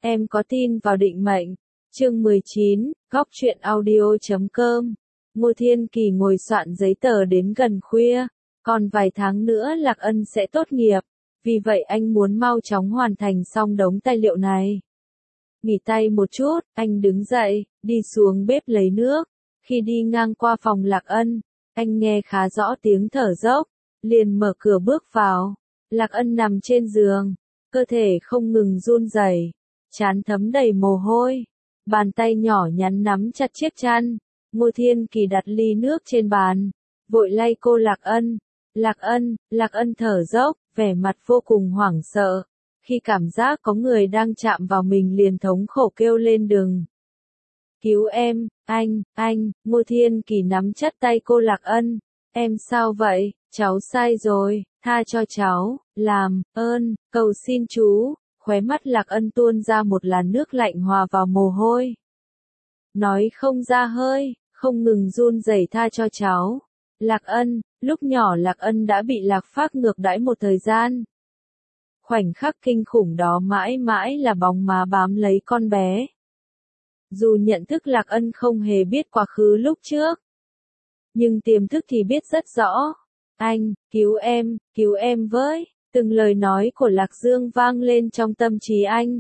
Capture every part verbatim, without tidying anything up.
Em có tin vào định mệnh. Chương mười chín, góc truyện audio chấm com. Ngô Thiên Kỳ ngồi soạn giấy tờ đến gần khuya, còn vài tháng nữa Lạc Ân sẽ tốt nghiệp, vì vậy anh muốn mau chóng hoàn thành xong đống tài liệu này. Nghỉ tay một chút, anh đứng dậy, đi xuống bếp lấy nước. Khi đi ngang qua phòng Lạc Ân, anh nghe khá rõ tiếng thở dốc, liền mở cửa bước vào. Lạc Ân nằm trên giường, cơ thể không ngừng run rẩy, trán thấm đầy mồ hôi, bàn tay nhỏ nhắn nắm chặt chiếc chăn. Ngô Thiên Kỳ đặt ly nước trên bàn, vội lay cô Lạc Ân. Lạc Ân, Lạc Ân thở dốc, vẻ mặt vô cùng hoảng sợ. Khi cảm giác có người đang chạm vào mình liền thống khổ kêu lên đừng. Cứu em, anh, anh, Ngô Thiên Kỳ nắm chặt tay cô Lạc Ân. Em sao vậy, cháu sai rồi, tha cho cháu, làm, ơn, cầu xin chú. Khóe mắt Lạc Ân tuôn ra một làn nước lạnh hòa vào mồ hôi. Nói không ra hơi, không ngừng run rẩy tha cho cháu. Lạc Ân, lúc nhỏ Lạc Ân đã bị Lạc Phác ngược đãi một thời gian. Khoảnh khắc kinh khủng đó mãi mãi là bóng má bám lấy con bé. Dù nhận thức Lạc Ân không hề biết quá khứ lúc trước, nhưng tiềm thức thì biết rất rõ. Anh, cứu em, cứu em với. Từng lời nói của Lạc Dương vang lên trong tâm trí anh.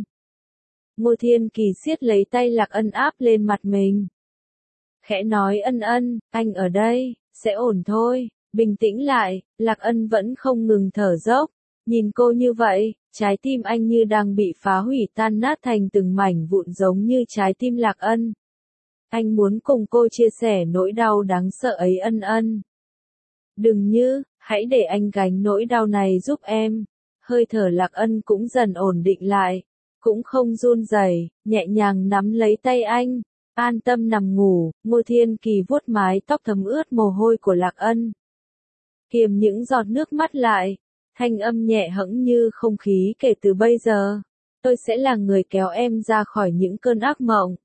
Ngô Thiên Kỳ siết lấy tay Lạc Ân áp lên mặt mình. Khẽ nói ân ân, anh ở đây, sẽ ổn thôi, bình tĩnh lại. Lạc Ân vẫn không ngừng thở dốc. Nhìn cô như vậy, trái tim anh như đang bị phá hủy tan nát thành từng mảnh vụn giống như trái tim Lạc Ân. Anh muốn cùng cô chia sẻ nỗi đau đáng sợ ấy ân ân. Đừng như, hãy để anh gánh nỗi đau này giúp em. Hơi thở Lạc Ân cũng dần ổn định lại, cũng không run rẩy, nhẹ nhàng nắm lấy tay anh, an tâm nằm ngủ. Ngô Thiên Kỳ vuốt mái tóc thấm ướt mồ hôi của Lạc Ân, kiềm những giọt nước mắt lại, thanh âm nhẹ hẫng như không khí. Kể từ bây giờ, tôi sẽ là người kéo em ra khỏi những cơn ác mộng.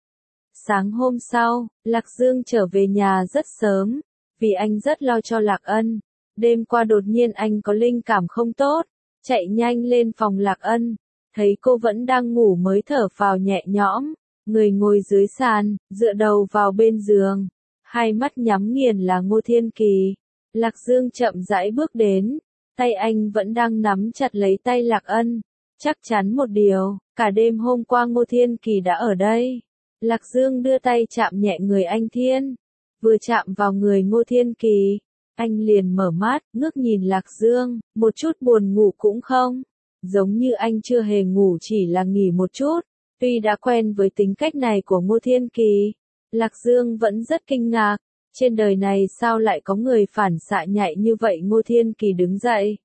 Sáng hôm sau, Lạc Dương trở về nhà rất sớm, vì anh rất lo cho Lạc Ân. Đêm qua đột nhiên anh có linh cảm không tốt, chạy nhanh lên phòng Lạc Ân, thấy cô vẫn đang ngủ mới thở phào nhẹ nhõm, người ngồi dưới sàn, dựa đầu vào bên giường, hai mắt nhắm nghiền là Ngô Thiên Kỳ. Lạc Dương chậm rãi bước đến, tay anh vẫn đang nắm chặt lấy tay Lạc Ân, chắc chắn một điều, cả đêm hôm qua Ngô Thiên Kỳ đã ở đây. Lạc Dương đưa tay chạm nhẹ người anh Thiên, vừa chạm vào người Ngô Thiên Kỳ, anh liền mở mắt, ngước nhìn Lạc Dương, một chút buồn ngủ cũng không, giống như anh chưa hề ngủ chỉ là nghỉ một chút. Tuy đã quen với tính cách này của Ngô Thiên Kỳ, Lạc Dương vẫn rất kinh ngạc, trên đời này sao lại có người phản xạ nhạy như vậy. Ngô Thiên Kỳ đứng dậy,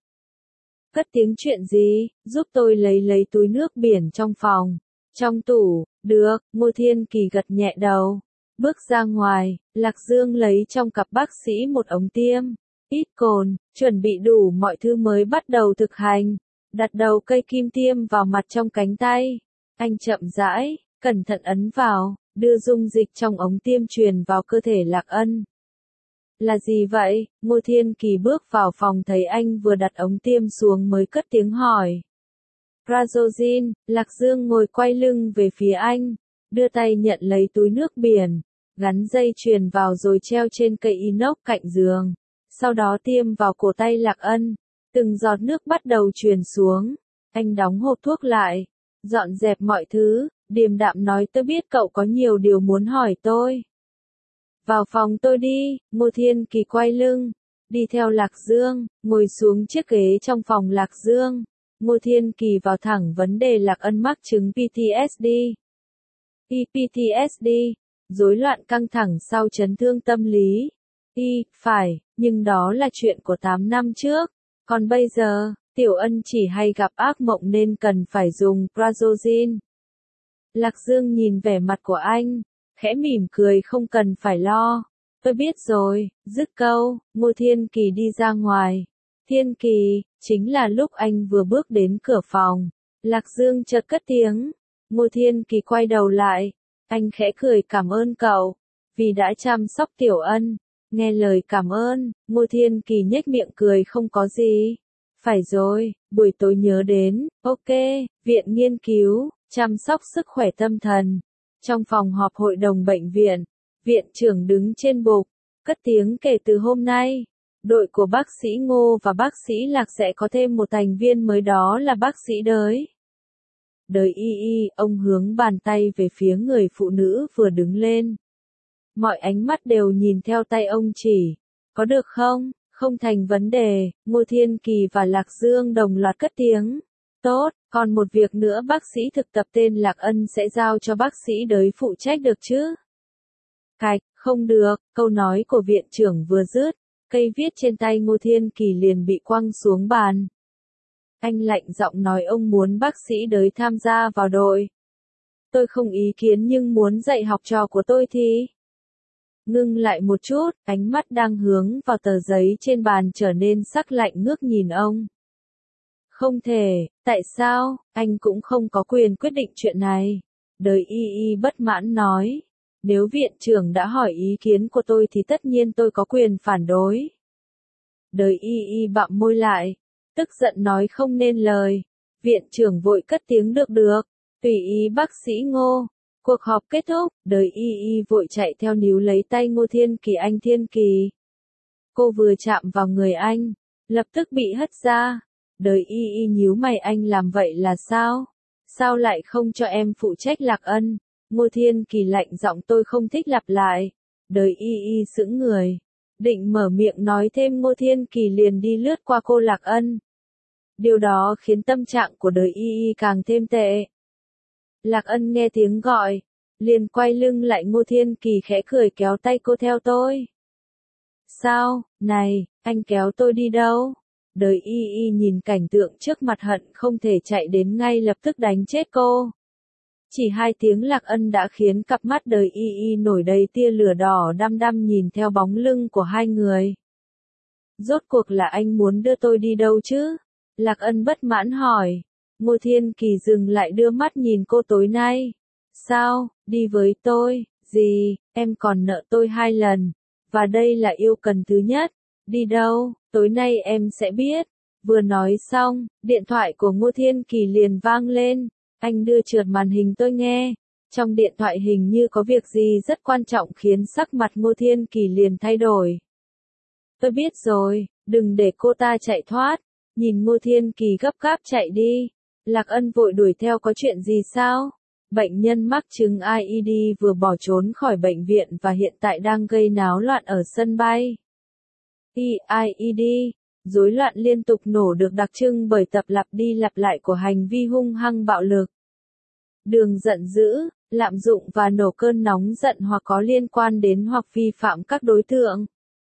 cất tiếng chuyện gì, giúp tôi lấy lấy túi nước biển trong phòng, trong tủ. Được, Ngô Thiên Kỳ gật nhẹ đầu. Bước ra ngoài, Lạc Dương lấy trong cặp bác sĩ một ống tiêm, ít cồn, chuẩn bị đủ mọi thứ mới bắt đầu thực hành. Đặt đầu cây kim tiêm vào mặt trong cánh tay. Anh chậm rãi, cẩn thận ấn vào, đưa dung dịch trong ống tiêm truyền vào cơ thể Lạc Ân. Là gì vậy? Ngô Thiên Kỳ bước vào phòng thấy anh vừa đặt ống tiêm xuống mới cất tiếng hỏi. Prazosine. Lạc Dương ngồi quay lưng về phía anh, đưa tay nhận lấy túi nước biển, gắn dây chuyền vào rồi treo trên cây inox cạnh giường, sau đó tiêm vào cổ tay Lạc Ân. Từng giọt nước bắt đầu truyền xuống, anh đóng hộp thuốc lại, dọn dẹp mọi thứ, điềm đạm nói tôi biết cậu có nhiều điều muốn hỏi tôi. Vào phòng tôi đi. Ngô Thiên Kỳ quay lưng, đi theo Lạc Dương, ngồi xuống chiếc ghế trong phòng Lạc Dương. Ngô Thiên Kỳ vào thẳng vấn đề. Lạc Ân mắc chứng pê tê ét đê. I pê tê ét đê, rối loạn căng thẳng sau chấn thương tâm lý. Y, phải, nhưng đó là chuyện của tám năm trước. Còn bây giờ, Tiểu Ân chỉ hay gặp ác mộng nên cần phải dùng Prazosine. Lạc Dương nhìn vẻ mặt của anh, khẽ mỉm cười không cần phải lo. Tôi biết rồi, dứt câu, Ngô Thiên Kỳ đi ra ngoài. Thiên Kỳ, chính là lúc anh vừa bước đến cửa phòng. Lạc Dương chợt cất tiếng. Ngô Thiên Kỳ quay đầu lại. Anh khẽ cười cảm ơn cậu, vì đã chăm sóc Tiểu Ân. Nghe lời cảm ơn, Ngô Thiên Kỳ nhếch miệng cười không có gì. Phải rồi, buổi tối nhớ đến, ok, viện nghiên cứu, chăm sóc sức khỏe tâm thần. Trong phòng họp hội đồng bệnh viện, viện trưởng đứng trên bục, cất tiếng kể từ hôm nay, đội của bác sĩ Ngô và bác sĩ Lạc sẽ có thêm một thành viên mới, đó là bác sĩ Đới. Đới y y, ông hướng bàn tay về phía người phụ nữ vừa đứng lên. Mọi ánh mắt đều nhìn theo tay ông chỉ. Có được không? Không thành vấn đề, Ngô Thiên Kỳ và Lạc Dương đồng loạt cất tiếng. Tốt, còn một việc nữa, bác sĩ thực tập tên Lạc Ân sẽ giao cho bác sĩ Đới phụ trách được chứ? Cạch, không được, câu nói của viện trưởng vừa dứt, cây viết trên tay Ngô Thiên Kỳ liền bị quăng xuống bàn. Anh lạnh giọng nói ông muốn bác sĩ Đới tham gia vào đội. Tôi không ý kiến nhưng muốn dạy học trò của tôi thì... Ngưng lại một chút, ánh mắt đang hướng vào tờ giấy trên bàn trở nên sắc lạnh ngước nhìn ông. Không thể, tại sao, anh cũng không có quyền quyết định chuyện này. Đới y y bất mãn nói. Nếu viện trưởng đã hỏi ý kiến của tôi thì tất nhiên tôi có quyền phản đối. Đới y y bặm môi lại, tức giận nói không nên lời. Viện trưởng vội cất tiếng được được, tùy ý bác sĩ Ngô. Cuộc họp kết thúc, Đới y y vội chạy theo níu lấy tay Ngô Thiên Kỳ. Anh Thiên Kỳ. Cô vừa chạm vào người anh, lập tức bị hất ra. Đới y y nhíu mày, anh làm vậy là sao? Sao lại không cho em phụ trách Lạc Ân? Ngô Thiên Kỳ lạnh giọng, tôi không thích lặp lại. Đới y y sững người. Định mở miệng nói thêm, Ngô Thiên Kỳ liền đi lướt qua cô Lạc Ân. Điều đó khiến tâm trạng của Đới y y càng thêm tệ. Lạc Ân nghe tiếng gọi, liền quay lưng lại. Ngô Thiên Kỳ khẽ cười, kéo tay cô theo tôi. Sao, này, anh kéo tôi đi đâu? Đới y y nhìn cảnh tượng trước mặt hận không thể chạy đến ngay lập tức đánh chết cô. Chỉ hai tiếng Lạc Ân đã khiến cặp mắt Đới y y nổi đầy tia lửa đỏ đăm đăm nhìn theo bóng lưng của hai người. Rốt cuộc là anh muốn đưa tôi đi đâu chứ? Lạc Ân bất mãn hỏi. Ngô Thiên Kỳ dừng lại đưa mắt nhìn cô, tối nay. Sao, đi với tôi, gì, em còn nợ tôi hai lần. Và đây là yêu cần thứ nhất. Đi đâu, tối nay em sẽ biết. Vừa nói xong, điện thoại của Ngô Thiên Kỳ liền vang lên. Anh đưa trượt màn hình tôi nghe. Trong điện thoại hình như có việc gì rất quan trọng khiến sắc mặt Ngô Thiên Kỳ liền thay đổi. Tôi biết rồi, đừng để cô ta chạy thoát. Nhìn Ngô Thiên Kỳ gấp gáp chạy đi, Lạc Ân vội đuổi theo. Có chuyện gì sao? Bệnh nhân mắc chứng i e đê vừa bỏ trốn khỏi bệnh viện và hiện tại đang gây náo loạn ở sân bay. i e đê, rối loạn liên tục nổ, được đặc trưng bởi tập lặp đi lặp lại của hành vi hung hăng bạo lực, đường giận dữ, lạm dụng và nổ cơn nóng giận hoặc có liên quan đến hoặc vi phạm các đối tượng.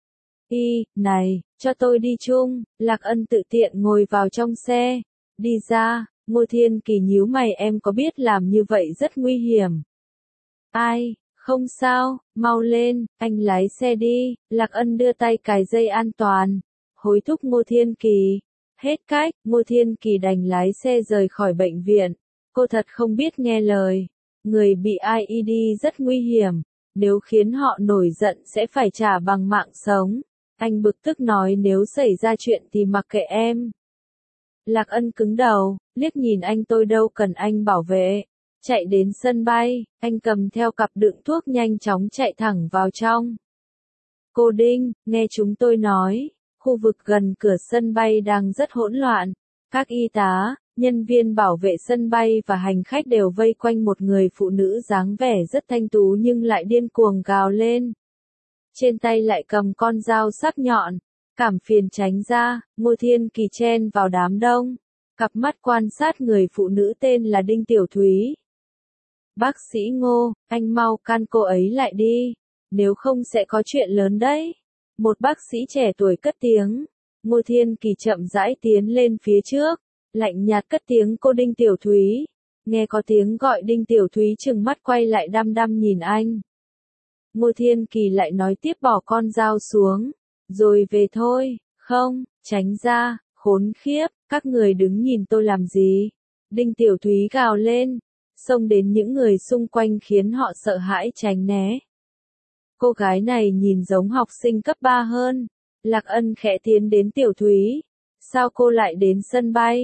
Y, này, cho tôi đi chung. Lạc Ân tự tiện ngồi vào trong xe. Đi ra, Ngô Thiên Kỳ nhíu mày, em có biết làm như vậy rất nguy hiểm. Ai, không sao, mau lên, anh lái xe đi. Lạc Ân đưa tay cài dây an toàn, hối thúc Ngô Thiên Kỳ. Hết cách, Ngô Thiên Kỳ đành lái xe rời khỏi bệnh viện. Cô thật không biết nghe lời. Người bị i e đê rất nguy hiểm. Nếu khiến họ nổi giận sẽ phải trả bằng mạng sống. Anh bực tức nói, nếu xảy ra chuyện thì mặc kệ em. Lạc Ân cứng đầu, liếc nhìn anh, tôi đâu cần anh bảo vệ. Chạy đến sân bay, anh cầm theo cặp đựng thuốc nhanh chóng chạy thẳng vào trong. Cô Đinh, nghe chúng tôi nói, khu vực gần cửa sân bay đang rất hỗn loạn. Các y tá, nhân viên bảo vệ sân bay và hành khách đều vây quanh một người phụ nữ dáng vẻ rất thanh tú nhưng lại điên cuồng gào lên. Trên tay lại cầm con dao sắc nhọn. Cảm phiền tránh ra. Ngô Thiên Kỳ chen vào đám đông. Cặp mắt quan sát người phụ nữ tên là Đinh Tiểu Thúy. Bác sĩ Ngô, anh mau can cô ấy lại đi. Nếu không sẽ có chuyện lớn đấy. Một bác sĩ trẻ tuổi cất tiếng. Ngô Thiên Kỳ chậm rãi tiến lên phía trước. Lạnh nhạt cất tiếng, cô Đinh Tiểu Thúy. Nghe có tiếng gọi, Đinh Tiểu Thúy trừng mắt quay lại đăm đăm nhìn anh. Ngô Thiên Kỳ lại nói tiếp, bỏ con dao xuống. Rồi về thôi, không, tránh ra, khốn khiếp, các người đứng nhìn tôi làm gì? Đinh Tiểu Thúy gào lên, xông đến những người xung quanh khiến họ sợ hãi tránh né. Cô gái này nhìn giống học sinh cấp ba hơn. Lạc Ân khẽ tiến đến Tiểu Thúy. Sao cô lại đến sân bay?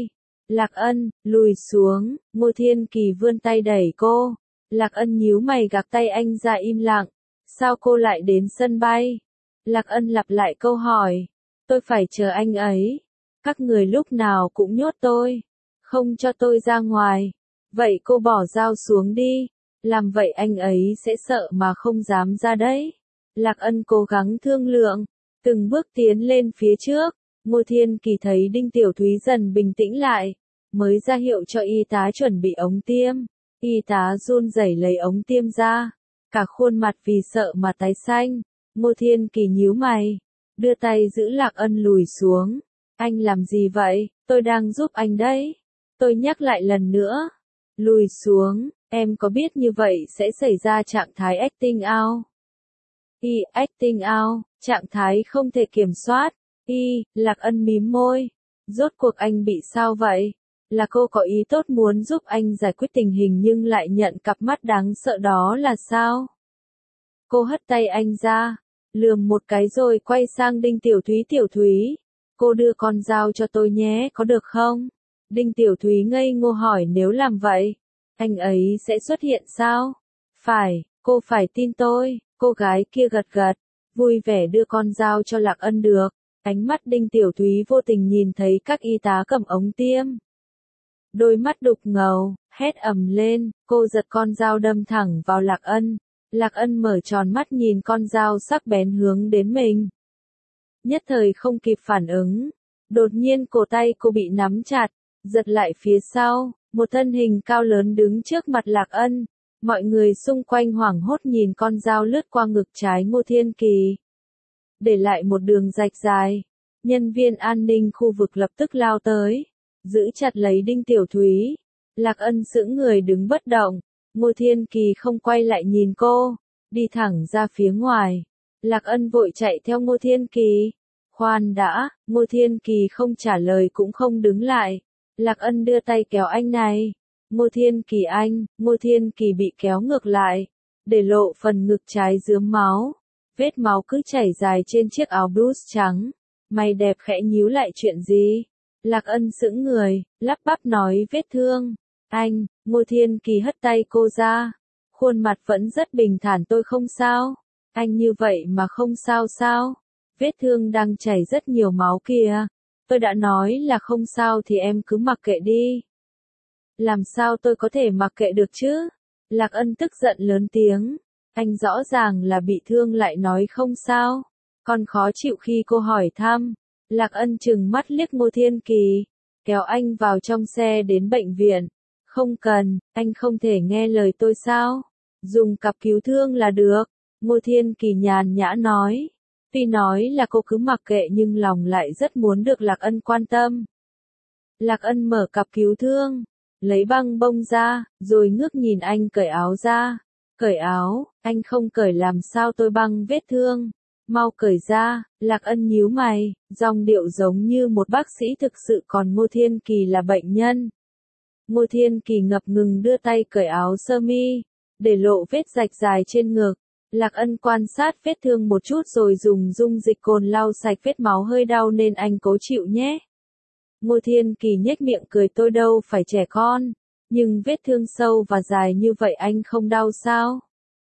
Lạc Ân, lùi xuống, Ngô Thiên Kỳ vươn tay đẩy cô. Lạc Ân nhíu mày gạt tay anh ra im lặng. Sao cô lại đến sân bay? Lạc Ân lặp lại câu hỏi. Tôi phải chờ anh ấy. Các người lúc nào cũng nhốt tôi. Không cho tôi ra ngoài. Vậy cô bỏ dao xuống đi. Làm vậy anh ấy sẽ sợ mà không dám ra đấy. Lạc Ân cố gắng thương lượng. Từng bước tiến lên phía trước. Ngô Thiên Kỳ thấy Đinh Tiểu Thúy dần bình tĩnh lại. Mới ra hiệu cho y tá chuẩn bị ống tiêm. Y tá run rẩy lấy ống tiêm ra. Cả khuôn mặt vì sợ mà tái xanh. Ngô Thiên Kỳ nhíu mày. Đưa tay giữ Lạc Ân lùi xuống. Anh làm gì vậy? Tôi đang giúp anh đấy. Tôi nhắc lại lần nữa. Lùi xuống, em có biết như vậy sẽ xảy ra trạng thái acting out. Y, acting out, trạng thái không thể kiểm soát. Y, Lạc Ân mím môi. Rốt cuộc anh bị sao vậy? Là cô có ý tốt muốn giúp anh giải quyết tình hình nhưng lại nhận cặp mắt đáng sợ đó là sao? Cô hất tay anh ra, lườm một cái rồi quay sang Đinh Tiểu Thúy. Tiểu Thúy, cô đưa con dao cho tôi nhé, có được không? Đinh Tiểu Thúy ngây ngô hỏi nếu làm vậy, anh ấy sẽ xuất hiện sao? Phải, cô phải tin tôi, cô gái kia gật gật, vui vẻ đưa con dao cho Lạc Ân được. Ánh mắt Đinh Tiểu Thúy vô tình nhìn thấy các y tá cầm ống tiêm. Đôi mắt đục ngầu, hét ầm lên, cô giật con dao đâm thẳng vào Lạc Ân. Lạc Ân mở tròn mắt nhìn con dao sắc bén hướng đến mình. Nhất thời không kịp phản ứng. Đột nhiên cổ tay cô bị nắm chặt, giật lại phía sau, một thân hình cao lớn đứng trước mặt Lạc Ân. Mọi người xung quanh hoảng hốt nhìn con dao lướt qua ngực trái Ngô Thiên Kỳ. Để lại một đường rạch dài. Nhân viên an ninh khu vực lập tức lao tới. Giữ chặt lấy Đinh Tiểu Thúy. Lạc Ân sững người đứng bất động. Ngô Thiên Kỳ không quay lại nhìn cô. Đi thẳng ra phía ngoài. Lạc Ân vội chạy theo Ngô Thiên Kỳ. Khoan đã, Ngô Thiên Kỳ không trả lời cũng không đứng lại. Lạc Ân đưa tay kéo anh này. Ngô Thiên Kỳ anh, Ngô Thiên Kỳ bị kéo ngược lại. Để lộ phần ngực trái rướm máu. Vết máu cứ chảy dài trên chiếc áo blues trắng. Mày đẹp khẽ nhíu lại chuyện gì? Lạc Ân sững người, lắp bắp nói vết thương. Anh, Ngô Thiên Kỳ hất tay cô ra. Khuôn mặt vẫn rất bình thản tôi không sao. Anh như vậy mà không sao sao? Vết thương đang chảy rất nhiều máu kìa. Tôi đã nói là không sao thì em cứ mặc kệ đi. Làm sao tôi có thể mặc kệ được chứ? Lạc Ân tức giận lớn tiếng. Anh rõ ràng là bị thương lại nói không sao. Còn khó chịu khi cô hỏi thăm. Lạc Ân trừng mắt liếc Ngô Thiên Kỳ. Kéo anh vào trong xe đến bệnh viện. Không cần, anh không thể nghe lời tôi sao? Dùng cặp cứu thương là được. Ngô Thiên Kỳ nhàn nhã nói. Tuy nói là cô cứ mặc kệ nhưng lòng lại rất muốn được Lạc Ân quan tâm. Lạc Ân mở cặp cứu thương. Lấy băng bông ra, rồi ngước nhìn anh cởi áo ra. Cởi áo, anh không cởi làm sao tôi băng vết thương. Mau cởi ra, Lạc Ân nhíu mày, giọng điệu giống như một bác sĩ thực sự còn Ngô Thiên Kỳ là bệnh nhân. Ngô Thiên Kỳ ngập ngừng đưa tay cởi áo sơ mi, để lộ vết rạch dài trên ngực. Lạc Ân quan sát vết thương một chút rồi dùng dung dịch cồn lau sạch vết máu hơi đau nên anh cố chịu nhé. Ngô Thiên Kỳ nhếch miệng cười tôi đâu phải trẻ con, nhưng vết thương sâu và dài như vậy anh không đau sao?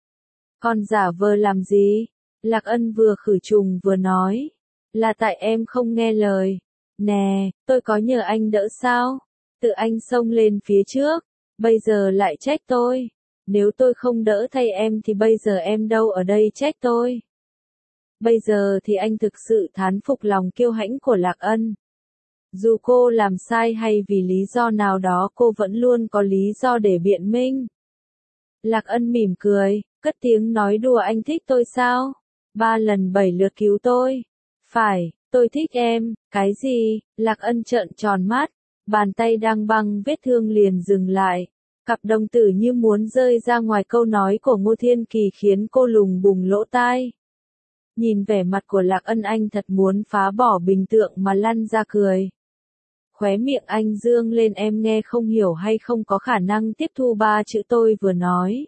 Còn giả vờ làm gì? Lạc Ân vừa khử trùng vừa nói. Là tại em không nghe lời. Nè, tôi có nhờ anh đỡ sao? Tự anh xông lên phía trước, bây giờ lại trách tôi. Nếu tôi không đỡ thay em thì bây giờ em đâu ở đây trách tôi. Bây giờ thì anh thực sự thán phục lòng kiêu hãnh của Lạc Ân. Dù cô làm sai hay vì lý do nào đó cô vẫn luôn có lý do để biện minh. Lạc Ân mỉm cười, cất tiếng nói đùa anh thích tôi sao? Ba lần bảy lượt cứu tôi. Phải, tôi thích em, cái gì? Lạc Ân trợn tròn mắt, bàn tay đang băng vết thương liền dừng lại. Cặp đồng tử như muốn rơi ra ngoài câu nói của Ngô Thiên Kỳ khiến cô lùng bùng lỗ tai. Nhìn vẻ mặt của Lạc Ân anh thật muốn phá bỏ bình tượng mà lăn ra cười. Khóe miệng anh dương lên em nghe không hiểu hay không có khả năng tiếp thu ba chữ tôi vừa nói.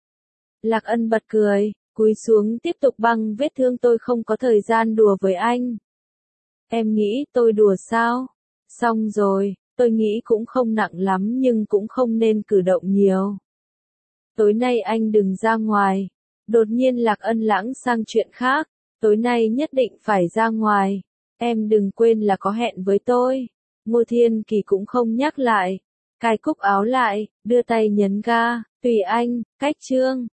Lạc Ân bật cười, cúi xuống tiếp tục băng vết thương tôi không có thời gian đùa với anh. Em nghĩ tôi đùa sao? Xong rồi, Tôi nghĩ cũng không nặng lắm nhưng cũng không nên cử động nhiều. Tối nay anh đừng ra ngoài. Đột nhiên Lạc Ân lãng sang chuyện khác. Tối nay nhất định phải ra ngoài. Em đừng quên là có hẹn với tôi. Ngô Thiên Kỳ cũng không nhắc lại. Cài cúc áo lại, đưa tay nhấn ga. Tùy anh, cách chương.